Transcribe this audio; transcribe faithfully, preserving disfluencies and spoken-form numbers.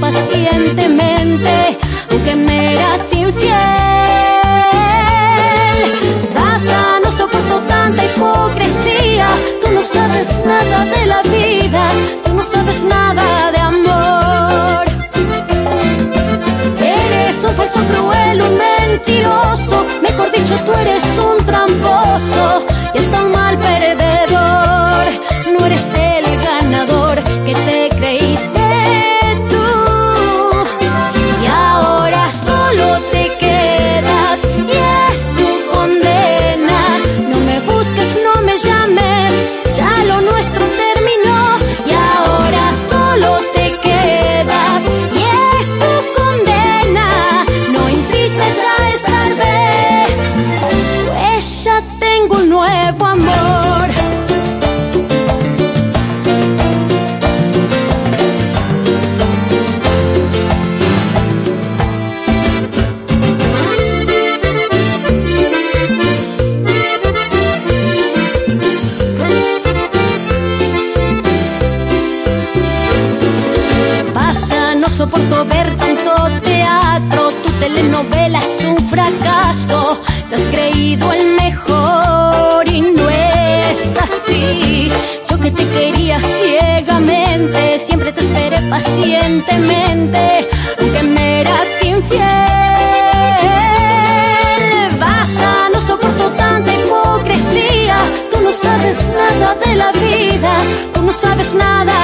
pacientemente, aunque me eras infiel. Basta, no soporto tanta hipocresía. Tú no sabes nada de la vida, tú no sabes nada de amor. Eres un falso cruel, un mentiroso, mejor dicho, tú eres un tramposo y hasta un mal perdedor. No eres el ganador que te creíste tú, y ahora solo te quedas y es tu condena. No me busques, no me llames, ya lo nuestro terminó, y ahora solo te quedas y es tu condena. No insistes, ya es tarde, pues ya tengo un nuevo amor. No soporto ver tanto teatro, tu telenovela es un fracaso. Te has creído el mejor y no es así. Yo que te quería ciegamente, siempre te esperé pacientemente, aunque me eras infiel. Basta, no soporto tanta hipocresía. Tú no sabes nada de la vida, tú no sabes nada